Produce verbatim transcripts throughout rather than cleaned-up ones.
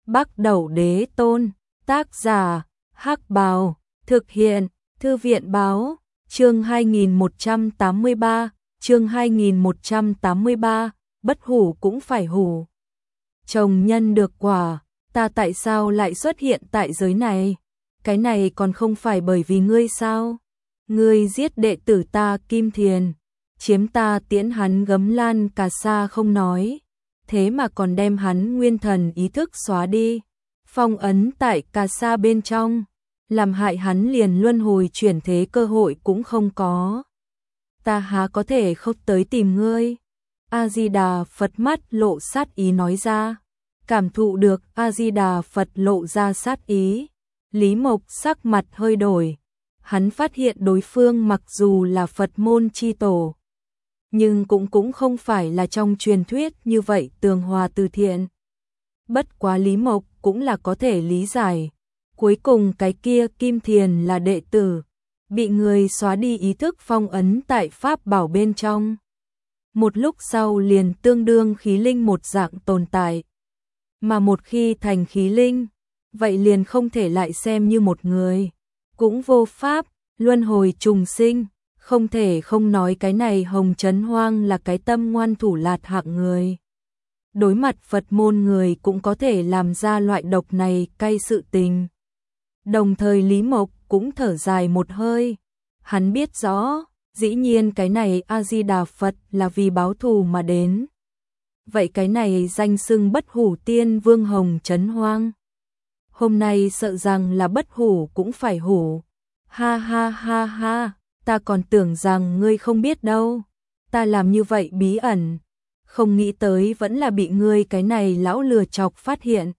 Bắc Đẩu Đế Tôn, tác giả, Hắc Bào, thực hiện, Thư viện Báo, chương hai nghìn một trăm tám mươi ba, chương hai nghìn một trăm tám mươi ba, bất hủ cũng phải hủ. Chồng nhân được quả, ta tại sao lại xuất hiện tại giới này? Cái này còn không phải bởi vì ngươi sao? Ngươi giết đệ tử ta Kim Thiền, chiếm ta tiễn hắn Gấm Lan Cà Sa không nói, thế mà còn đem hắn nguyên thần ý thức xóa đi, phong ấn tại Cà Sa bên trong, làm hại hắn liền luân hồi chuyển thế cơ hội cũng không có. Ta há có thể không tới tìm ngươi? A Di Đà Phật mắt lộ sát ý nói ra. Cảm thụ được A Di Đà Phật lộ ra sát ý, Lý Mộc sắc mặt hơi đổi. Hắn phát hiện đối phương mặc dù là Phật môn chi tổ, nhưng cũng cũng không phải là trong truyền thuyết như vậy tường hòa từ thiện. Bất quá Lý Mộc cũng là có thể lý giải. Cuối cùng cái kia Kim Thiền là đệ tử, bị người xóa đi ý thức phong ấn tại Pháp bảo bên trong. Một lúc sau liền tương đương khí linh một dạng tồn tại. Mà một khi thành khí linh, vậy liền không thể lại xem như một người. Cũng vô pháp, luân hồi trùng sinh, không thể không nói cái này Hồng Trấn Hoang là cái tâm ngoan thủ lạt hạng người. Đối mặt Phật môn người cũng có thể làm ra loại độc này cay sự tình. Đồng thời Lý Mộc cũng thở dài một hơi. Hắn biết rõ, dĩ nhiên cái này A-di-đà Phật là vì báo thù mà đến. Vậy cái này danh xưng bất hủ tiên vương Hồng Trấn Hoang, hôm nay sợ rằng là bất hủ cũng phải hủ. Ha ha ha ha, ta còn tưởng rằng ngươi không biết đâu. Ta làm như vậy bí ẩn, không nghĩ tới vẫn là bị ngươi cái này lão lừa chọc phát hiện.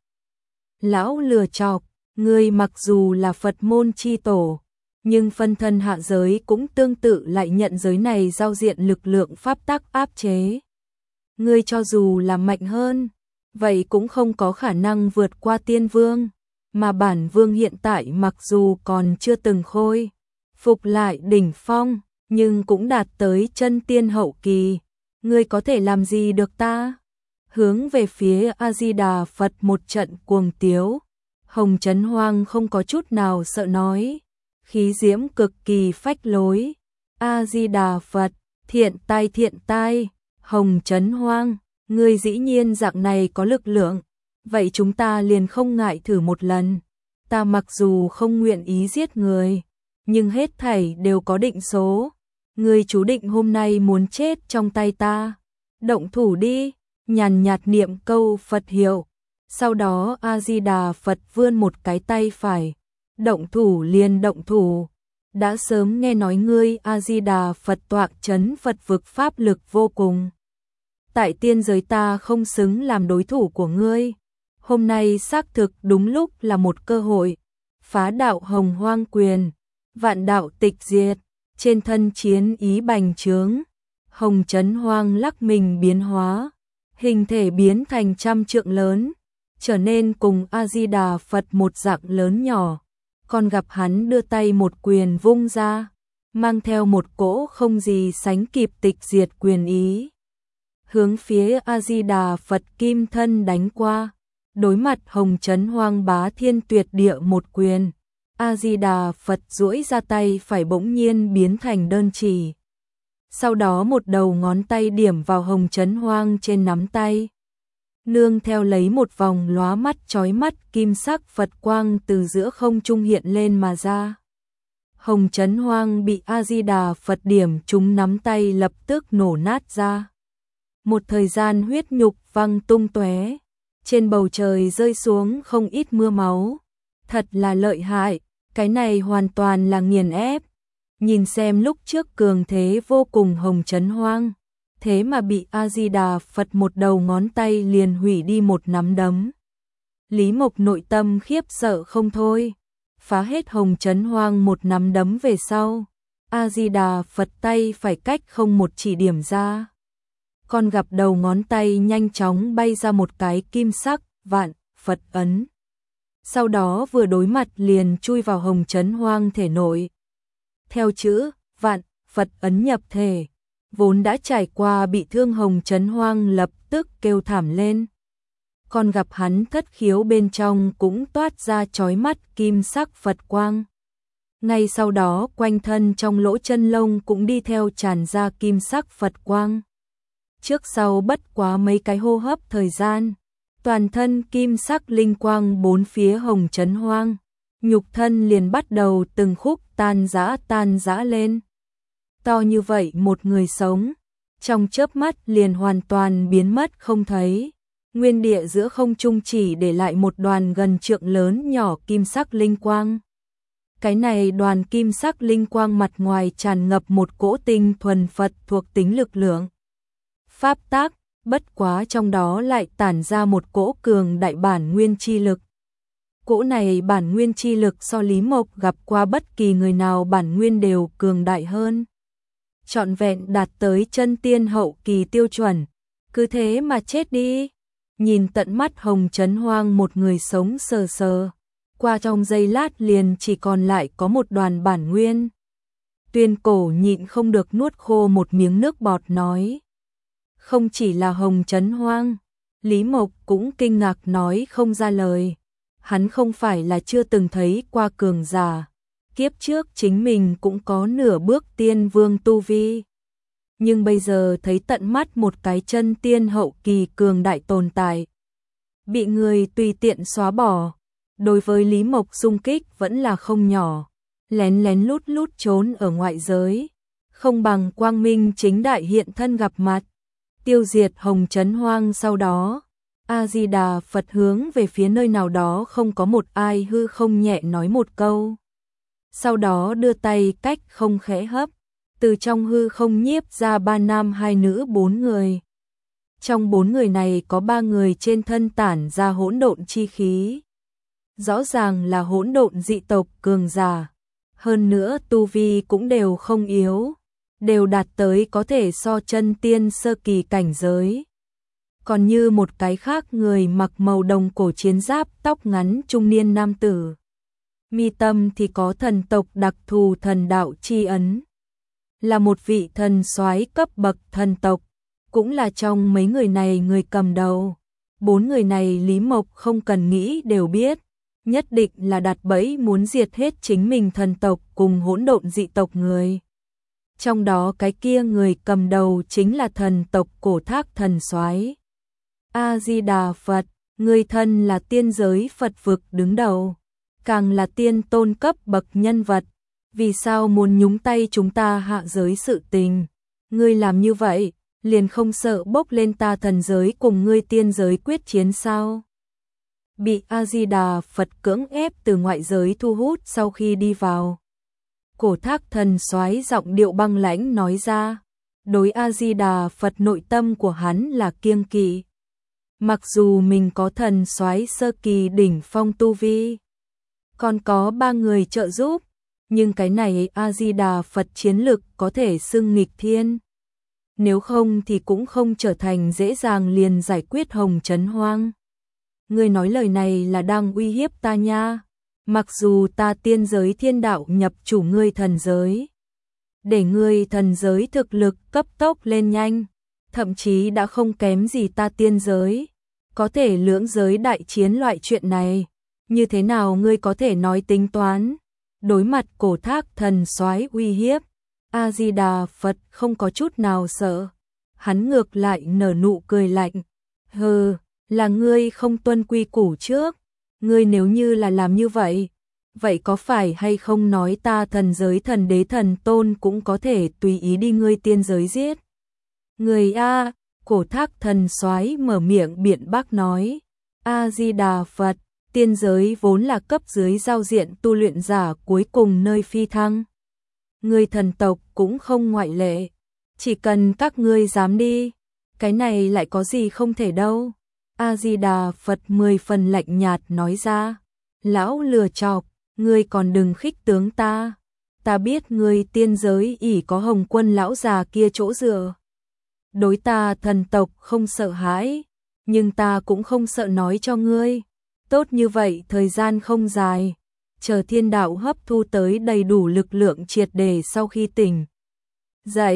Lão lừa chọc, ngươi mặc dù là Phật môn chi tổ, nhưng phân thân hạ giới cũng tương tự lại nhận giới này giao diện lực lượng pháp tắc áp chế. Ngươi cho dù là mạnh hơn, vậy cũng không có khả năng vượt qua tiên vương, mà bản vương hiện tại mặc dù còn chưa từng khôi phục lại đỉnh phong, nhưng cũng đạt tới chân tiên hậu kỳ. Ngươi có thể làm gì được ta? Hướng về phía A Di Đà Phật một trận cuồng tiếu, Hồng Trấn Hoang không có chút nào sợ nói, khí diễm cực kỳ phách lối. A Di Đà Phật, thiện tai thiện tai. Hồng Trấn Hoang, ngươi dĩ nhiên dạng này có lực lượng, vậy chúng ta liền không ngại thử một lần. Ta mặc dù không nguyện ý giết người, nhưng hết thảy đều có định số. Ngươi chú định hôm nay muốn chết trong tay ta. Động thủ đi, nhàn nhạt niệm câu Phật hiệu. Sau đó A Di Đà Phật vươn một cái tay phải. Động thủ liền động thủ. Đã sớm nghe nói ngươi A Di Đà Phật tọa chấn Phật vực pháp lực vô cùng. Tại tiên giới ta không xứng làm đối thủ của ngươi. Hôm nay xác thực đúng lúc là một cơ hội. Phá đạo Hồng Hoang quyền, vạn đạo tịch diệt, trên thân chiến ý bành trướng. Hồng Trấn Hoang lắc mình biến hóa, hình thể biến thành trăm trượng lớn, trở nên cùng A Di Đà Phật một dạng lớn nhỏ. Còn gặp hắn đưa tay một quyền vung ra, mang theo một cỗ không gì sánh kịp tịch diệt quyền ý, hướng phía A Di Đà Phật kim thân đánh qua. Đối mặt Hồng Trấn Hoang bá thiên tuyệt địa một quyền, A Di Đà Phật duỗi ra tay phải bỗng nhiên biến thành đơn chỉ. Sau đó một đầu ngón tay điểm vào Hồng Trấn Hoang trên nắm tay, nương theo lấy một vòng lóa mắt chói mắt kim sắc Phật quang từ giữa không trung hiện lên mà ra. Hồng Trấn Hoang bị A Di Đà Phật điểm trúng nắm tay lập tức nổ nát ra. Một thời gian huyết nhục văng tung tóe, trên bầu trời rơi xuống không ít mưa máu. Thật là lợi hại, cái này hoàn toàn là nghiền ép. Nhìn xem lúc trước cường thế vô cùng Hồng Trấn Hoang, thế mà bị A Di Đà Phật một đầu ngón tay liền hủy đi một nắm đấm. Lý Mộc nội tâm khiếp sợ không thôi. Phá hết Hồng Trấn Hoang một nắm đấm về sau, A Di Đà Phật tay phải cách không một chỉ điểm ra, còn gặp đầu ngón tay nhanh chóng bay ra một cái kim sắc vạn Phật ấn. Sau đó vừa đối mặt liền chui vào Hồng Trấn Hoang thể nội. Theo chữ vạn Phật ấn nhập thể, vốn đã trải qua bị thương Hồng Trấn Hoang lập tức kêu thảm lên. còn gặp hắn thất khiếu bên trong cũng toát ra chói mắt kim sắc Phật quang. Ngay sau đó quanh thân trong lỗ chân lông cũng đi theo tràn ra kim sắc Phật quang. Trước sau bất quá mấy cái hô hấp thời gian, toàn thân kim sắc linh quang bốn phía hồng chấn hoang, nhục thân liền bắt đầu từng khúc tan rã tan rã lên. To như vậy một người sống, trong chớp mắt liền hoàn toàn biến mất không thấy. Nguyên địa giữa không trung chỉ để lại một đoàn gần trượng lớn nhỏ kim sắc linh quang. Cái này đoàn kim sắc linh quang mặt ngoài tràn ngập một cỗ tinh thuần Phật thuộc tính lực lượng. Pháp tác, bất quá trong đó lại tản ra một cỗ cường đại bản nguyên chi lực. Cỗ này bản nguyên chi lực so Lý Mộc gặp qua bất kỳ người nào bản nguyên đều cường đại hơn. Trọn vẹn đạt tới chân tiên hậu kỳ tiêu chuẩn. Cứ thế mà chết đi. Nhìn tận mắt hồng chấn hoang một người sống sờ sờ. Qua trong giây lát liền chỉ còn lại có một đoàn bản nguyên. Tuyên Cổ nhịn không được nuốt khô một miếng nước bọt nói. Không chỉ là hồng chấn hoang, Lý Mộc cũng kinh ngạc nói không ra lời. Hắn không phải là chưa từng thấy qua cường giả. Kiếp trước chính mình cũng có nửa bước tiên vương tu vi. Nhưng bây giờ thấy tận mắt một cái chân tiên hậu kỳ cường đại tồn tại. Bị người tùy tiện xóa bỏ. Đối với Lý Mộc xung kích vẫn là không nhỏ. Lén lén lút lút trốn ở ngoại giới. Không bằng quang minh chính đại hiện thân gặp mặt. Tiêu diệt hồng chấn hoang sau đó. A-di-đà Phật hướng về phía nơi nào đó không có một ai hư không nhẹ nói một câu. Sau đó đưa tay cách không khẽ hấp. Từ trong hư không nhiếp ra ba nam hai nữ bốn người. Trong bốn người này có ba người trên thân tản ra hỗn độn chi khí. Rõ ràng là hỗn độn dị tộc cường giả. Hơn nữa tu vi cũng đều không yếu. Đều đạt tới có thể so chân tiên sơ kỳ cảnh giới. Còn như một cái khác người mặc màu đồng cổ chiến giáp tóc ngắn trung niên nam tử. Mi tâm thì có thần tộc đặc thù thần đạo chi ấn. Là một vị thần soái cấp bậc thần tộc. Cũng là trong mấy người này người cầm đầu. Bốn người này Lý Mộc không cần nghĩ đều biết. Nhất định là đặt bẫy muốn diệt hết chính mình thần tộc cùng hỗn độn dị tộc người. Trong đó cái kia người cầm đầu chính là thần tộc cổ thác thần soái. A-di-đà Phật, người thân là tiên giới Phật vực đứng đầu. Càng là tiên tôn cấp bậc nhân vật. Vì sao muốn nhúng tay chúng ta hạ giới sự tình? Ngươi làm như vậy, liền không sợ bốc lên ta thần giới cùng ngươi tiên giới quyết chiến sao? Bị A-di-đà Phật cưỡng ép từ ngoại giới thu hút sau khi đi vào. Cổ thác thần soái giọng điệu băng lãnh nói ra. Đối A-di-đà Phật nội tâm của hắn là kiêng kỵ. Mặc dù mình có thần soái sơ kỳ đỉnh phong tu vi. Còn có ba người trợ giúp. Nhưng cái này A-di-đà Phật chiến lực có thể xưng nghịch thiên. Nếu không thì cũng không trở thành dễ dàng liền giải quyết hồng chấn hoang. Ngươi nói lời này là đang uy hiếp ta nha. Mặc dù ta tiên giới thiên đạo nhập chủ ngươi thần giới. Để ngươi thần giới thực lực cấp tốc lên nhanh. Thậm chí đã không kém gì ta tiên giới. Có thể lưỡng giới đại chiến loại chuyện này. Như thế nào ngươi có thể nói tính toán? Đối mặt cổ thác thần soái uy hiếp. A-di-đà Phật không có chút nào sợ. Hắn ngược lại nở nụ cười lạnh. Hừ, là ngươi không tuân quy củ trước. Ngươi nếu như là làm như vậy, vậy có phải hay không nói ta thần giới thần đế thần tôn cũng có thể tùy ý đi ngươi tiên giới giết? Người A, cổ thác thần soái mở miệng biện bác nói. A-di-đà Phật, tiên giới vốn là cấp dưới giao diện tu luyện giả cuối cùng nơi phi thăng. Người thần tộc cũng không ngoại lệ. Chỉ cần các ngươi dám đi, cái này lại có gì không thể đâu. A-di-đà Phật mười phần lạnh nhạt nói ra. Lão lừa chọc, ngươi còn đừng khích tướng ta. Ta biết ngươi tiên giới ỷ có Hồng Quân lão già kia chỗ dựa. Đối ta thần tộc không sợ hãi, nhưng ta cũng không sợ nói cho ngươi. Tốt như vậy thời gian không dài. Chờ thiên đạo hấp thu tới đầy đủ lực lượng triệt để sau khi tỉnh dậy,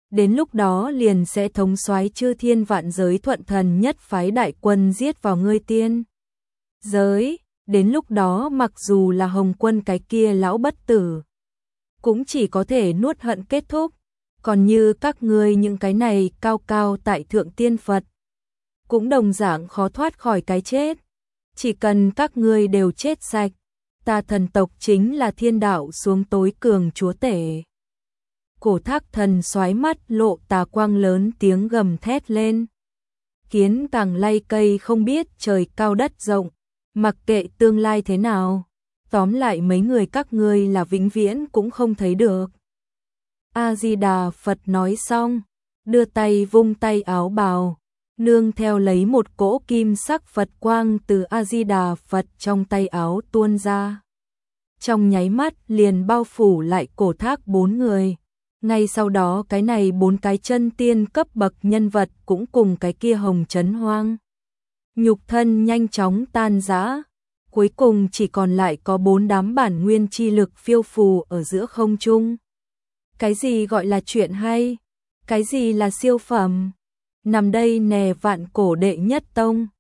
Đến lúc đó liền sẽ thống soái chư thiên vạn giới, thuận thần nhất phái đại quân giết vào ngươi tiên giới. Đến lúc đó mặc dù là Hồng Quân cái kia lão bất tử, cũng chỉ có thể nuốt hận kết thúc. Còn như các ngươi những cái này cao cao tại thượng tiên Phật, cũng đồng dạng khó thoát khỏi cái chết. Chỉ cần các ngươi đều chết sạch, ta thần tộc chính là thiên đạo xuống tối cường chúa tể. Cổ Thác thần xoáy mắt lộ tà quang, lớn tiếng gầm thét lên. Kiến càng lay cây không biết trời cao đất rộng, mặc kệ tương lai thế nào, tóm lại mấy người các ngươi là vĩnh viễn cũng không thấy được. A-di-đà Phật nói xong, đưa tay vung tay áo bào, nương theo lấy một cỗ kim sắc Phật quang từ A-di-đà Phật trong tay áo tuôn ra. Trong nháy mắt liền bao phủ lại Cổ Thác bốn người. Ngay sau đó cái này bốn cái chân tiên cấp bậc nhân vật cũng cùng cái kia Hồng Trấn Hoang nhục thân nhanh chóng tan rã, cuối cùng chỉ còn lại có bốn đám bản nguyên chi lực phiêu phù ở giữa không trung. Cái gì gọi là chuyện hay? Cái gì là siêu phẩm? Nằm đây nè vạn cổ đệ nhất tông.